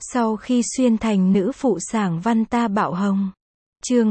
Sau khi xuyên thành nữ phụ sảng văn ta bạo hồng. Chương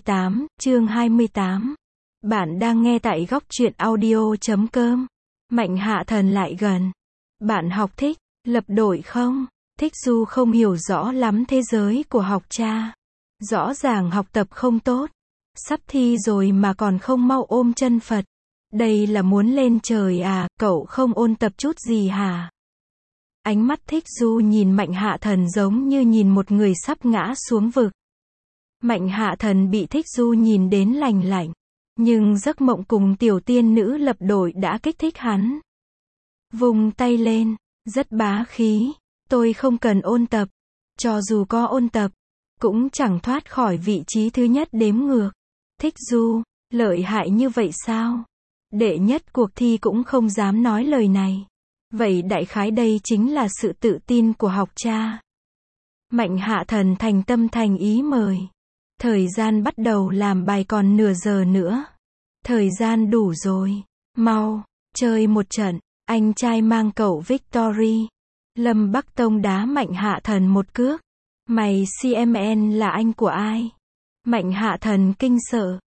28. Bạn đang nghe tại góc truyện audio.com. Mạnh Hạ Thần lại gần. Bạn học thích lập đội không? Thích Du không hiểu rõ lắm thế giới của học cha. Rõ ràng học tập không tốt. Sắp thi rồi mà còn không mau ôm chân Phật. Đây là muốn lên trời à, cậu không ôn tập chút gì hả? Ánh mắt Thích Du nhìn Mạnh Hạ Thần giống như nhìn một người sắp ngã xuống vực. Mạnh Hạ Thần bị Thích Du nhìn đến lành lạnh. Nhưng giấc mộng cùng tiểu tiên nữ lập đội đã kích thích hắn. Vung tay lên, rất bá khí. Tôi không cần ôn tập. Cho dù có ôn tập, cũng chẳng thoát khỏi vị trí thứ nhất đếm ngược. Thích Du, lợi hại như vậy sao? Đệ nhất cuộc thi cũng không dám nói lời này. Vậy đại khái đây chính là sự tự tin của học cha. Mạnh Hạ Thần thành tâm thành ý mời. Thời gian bắt đầu làm bài còn nửa giờ nữa. Thời gian đủ rồi. Mau, chơi một trận. Anh trai mang cậu Victory. Lâm Bắc Tông đá Mạnh Hạ Thần một cước. Mày CMN là anh của ai? Mạnh Hạ Thần kinh sợ.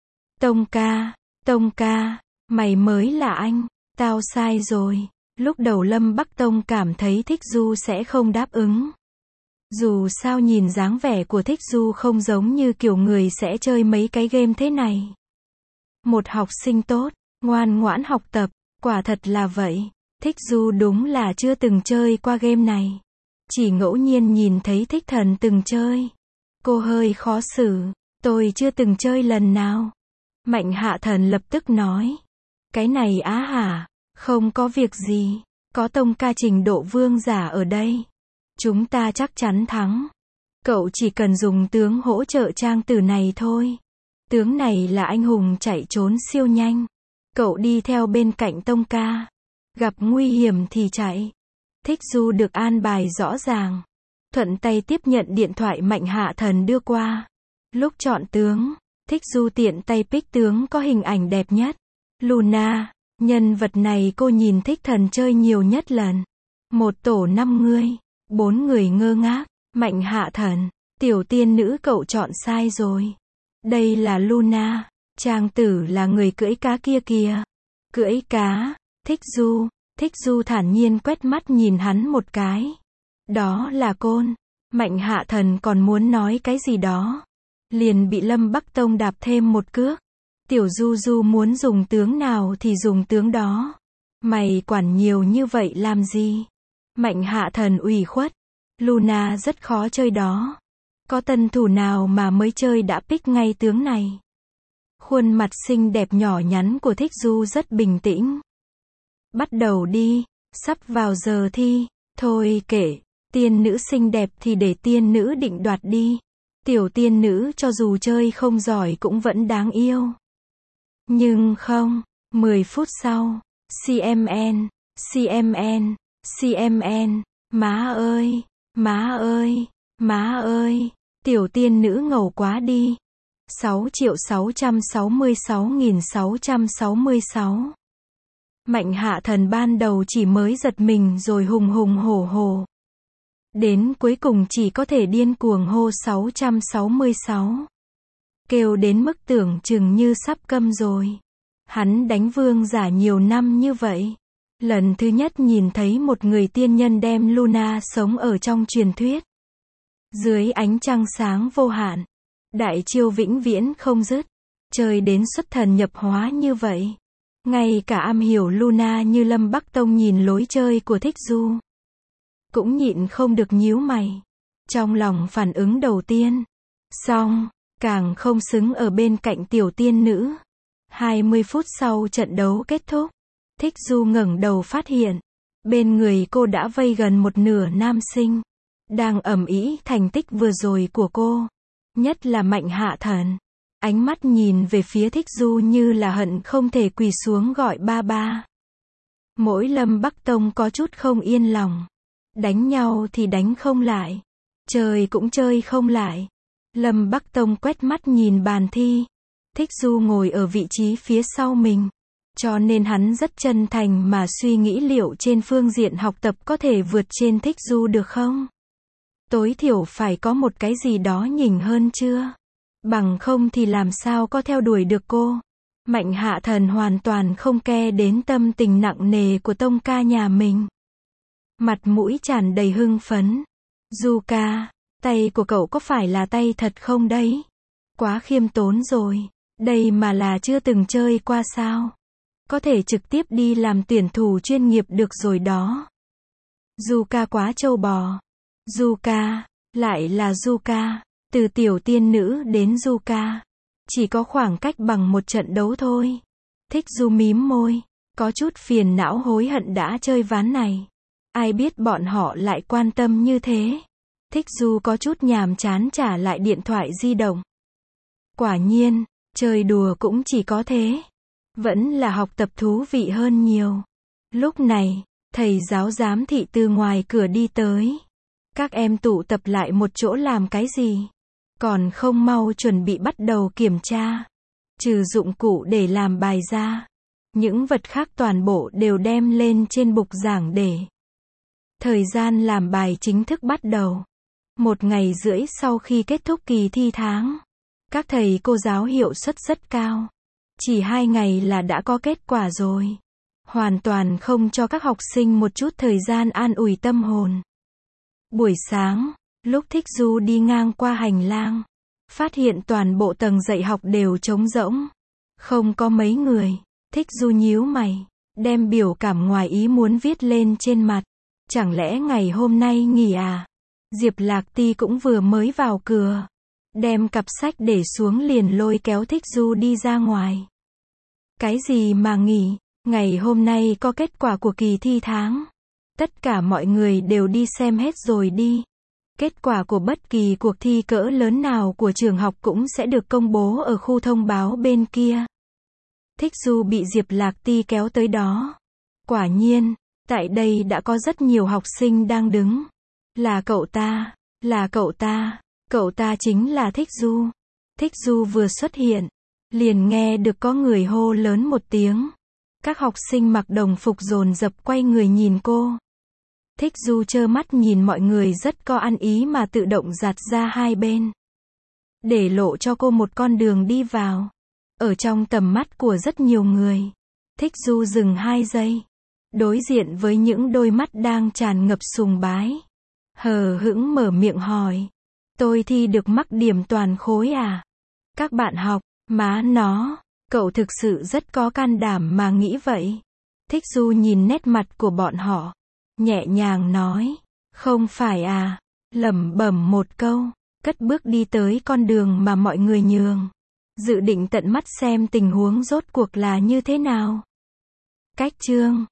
Tông ca, mày mới là anh. Tao sai rồi. Lúc đầu Lâm Bắc Tông cảm thấy Thích Du sẽ không đáp ứng. Dù sao nhìn dáng vẻ của Thích Du không giống như kiểu người sẽ chơi mấy cái game thế này. Một học sinh tốt, ngoan ngoãn học tập, quả thật là vậy. Thích Du đúng là chưa từng chơi qua game này. Chỉ ngẫu nhiên nhìn thấy Thích Thần từng chơi. Cô hơi khó xử, tôi chưa từng chơi lần nào. Mạnh Hạ Thần lập tức nói. Cái này á hả? Không có việc gì. Có Tông ca trình độ vương giả ở đây. Chúng ta chắc chắn thắng. Cậu chỉ cần dùng tướng hỗ trợ trang tử này thôi. Tướng này là anh hùng chạy trốn siêu nhanh. Cậu đi theo bên cạnh Tông ca. Gặp nguy hiểm thì chạy. Thích Du được an bài rõ ràng. Thuận tay tiếp nhận điện thoại Mạnh Hạ Thần đưa qua. Lúc chọn tướng, Thích Du tiện tay pick tướng có hình ảnh đẹp nhất. Luna, nhân vật này cô nhìn Thích Thần chơi nhiều nhất lần. Một tổ 5 người, 4 người ngơ ngác. Mạnh Hạ Thần, tiểu tiên nữ cậu chọn sai rồi. Đây là Luna, trang tử là người cưỡi cá kia kìa. Cưỡi cá, Thích Du thản nhiên quét mắt nhìn hắn một cái. Đó là Côn. Mạnh Hạ Thần còn muốn nói cái gì đó. Liền bị Lâm Bắc Tông đạp thêm một cước. Tiểu Du muốn dùng tướng nào thì dùng tướng đó. Mày quản nhiều như vậy làm gì? Mạnh Hạ Thần ủy khuất. Luna rất khó chơi đó. Có tân thủ nào mà mới chơi đã pick ngay tướng này. Khuôn mặt xinh đẹp nhỏ nhắn của Thích Du rất bình tĩnh. Bắt đầu đi, sắp vào giờ thi. Thôi kệ, tiên nữ xinh đẹp thì để tiên nữ định đoạt đi. Tiểu tiên nữ cho dù chơi không giỏi cũng vẫn đáng yêu. Nhưng không, 10 phút sau, CMN, má ơi, tiểu tiên nữ ngầu quá đi. 6.666.666. Mạnh Hạ Thần ban đầu chỉ mới giật mình rồi hùng hùng hổ hổ. Đến cuối cùng chỉ có thể điên cuồng hô 666. Kêu đến mức tưởng chừng như sắp câm rồi. Hắn đánh vương giả nhiều năm như vậy. Lần thứ nhất nhìn thấy một người tiên nhân đem Luna sống ở trong truyền thuyết. Dưới ánh trăng sáng vô hạn. Đại chiêu vĩnh viễn không dứt. Chơi đến xuất thần nhập hóa như vậy. Ngay cả am hiểu Luna như Lâm Bắc Tông nhìn lối chơi của Thích Du. Cũng nhịn không được nhíu mày. Trong lòng phản ứng đầu tiên. Xong, càng không xứng ở bên cạnh tiểu tiên nữ. 20 phút sau trận đấu kết thúc. Thích Du ngẩng đầu phát hiện. Bên người cô đã vây gần một nửa nam sinh. Đang ầm ĩ thành tích vừa rồi của cô. Nhất là Mạnh Hạ Thần. Ánh mắt nhìn về phía Thích Du như là hận không thể quỳ xuống gọi ba ba. Mỗi Lâm Bắc Tông có chút không yên lòng. Đánh nhau thì đánh không lại. Chơi cũng chơi không lại. Lâm Bắc Tông quét mắt nhìn bàn thi. Thích Du ngồi ở vị trí phía sau mình. Cho nên hắn rất chân thành mà suy nghĩ liệu trên phương diện học tập có thể vượt trên Thích Du được không? Tối thiểu phải có một cái gì đó nhỉnh hơn chưa? Bằng không thì làm sao có theo đuổi được cô? Mạnh Hạ Thần hoàn toàn không ke đến tâm tình nặng nề của tông ca nhà mình. Mặt mũi tràn đầy hưng phấn. Du ca, tay của cậu có phải là tay thật không đấy? Quá khiêm tốn rồi. Đây mà là chưa từng chơi qua sao? Có thể trực tiếp đi làm tuyển thủ chuyên nghiệp được rồi đó. Du ca quá trâu bò. Du ca, lại là Du ca. Từ tiểu tiên nữ đến Du ca. Chỉ có khoảng cách bằng một trận đấu thôi. Thích Du mím môi. Có chút phiền não hối hận đã chơi ván này. Ai biết bọn họ lại quan tâm như thế. Thích Du có chút nhàm chán trả lại điện thoại di động. Quả nhiên, chơi đùa cũng chỉ có thế. Vẫn là học tập thú vị hơn nhiều. Lúc này, thầy giáo giám thị từ ngoài cửa đi tới. Các em tụ tập lại một chỗ làm cái gì? Còn không mau chuẩn bị bắt đầu kiểm tra. Trừ dụng cụ để làm bài ra, những vật khác toàn bộ đều đem lên trên bục giảng để. Thời gian làm bài chính thức bắt đầu. 1 ngày rưỡi sau khi kết thúc kỳ thi tháng. Các thầy cô giáo hiệu suất rất cao. Chỉ 2 ngày là đã có kết quả rồi. Hoàn toàn không cho các học sinh một chút thời gian an ủi tâm hồn. Buổi sáng, lúc Thích Du đi ngang qua hành lang, phát hiện toàn bộ tầng dạy học đều trống rỗng. Không có mấy người. Thích Du nhíu mày, đem biểu cảm ngoài ý muốn viết lên trên mặt. Chẳng lẽ ngày hôm nay nghỉ à? Diệp Lạc Ti cũng vừa mới vào cửa. Đem cặp sách để xuống liền lôi kéo Thích Du đi ra ngoài. Cái gì mà nghỉ? Ngày hôm nay có kết quả của kỳ thi tháng. Tất cả mọi người đều đi xem hết rồi đi. Kết quả của bất kỳ cuộc thi cỡ lớn nào của trường học cũng sẽ được công bố ở khu thông báo bên kia. Thích Du bị Diệp Lạc Ti kéo tới đó. Quả nhiên, tại đây đã có rất nhiều học sinh đang đứng. Là cậu ta, là cậu ta chính là Thích Du. Thích Du vừa xuất hiện, liền nghe được có người hô lớn một tiếng. Các học sinh mặc đồng phục dồn dập quay người nhìn cô. Thích Du trơ mắt nhìn mọi người rất có ăn ý mà tự động dạt ra hai bên. Để lộ cho cô một con đường đi vào. Ở trong tầm mắt của rất nhiều người. Thích Du dừng 2 giây. Đối diện với những đôi mắt đang tràn ngập sùng bái. Hờ hững mở miệng hỏi. Tôi thi được mắc điểm toàn khối à? Các bạn học, má nó, cậu thực sự rất có can đảm mà nghĩ vậy. Thích Du nhìn nét mặt của bọn họ. Nhẹ nhàng nói. Không phải à? Lẩm bẩm một câu. Cất bước đi tới con đường mà mọi người nhường. Dự định tận mắt xem tình huống rốt cuộc là như thế nào. Cách chương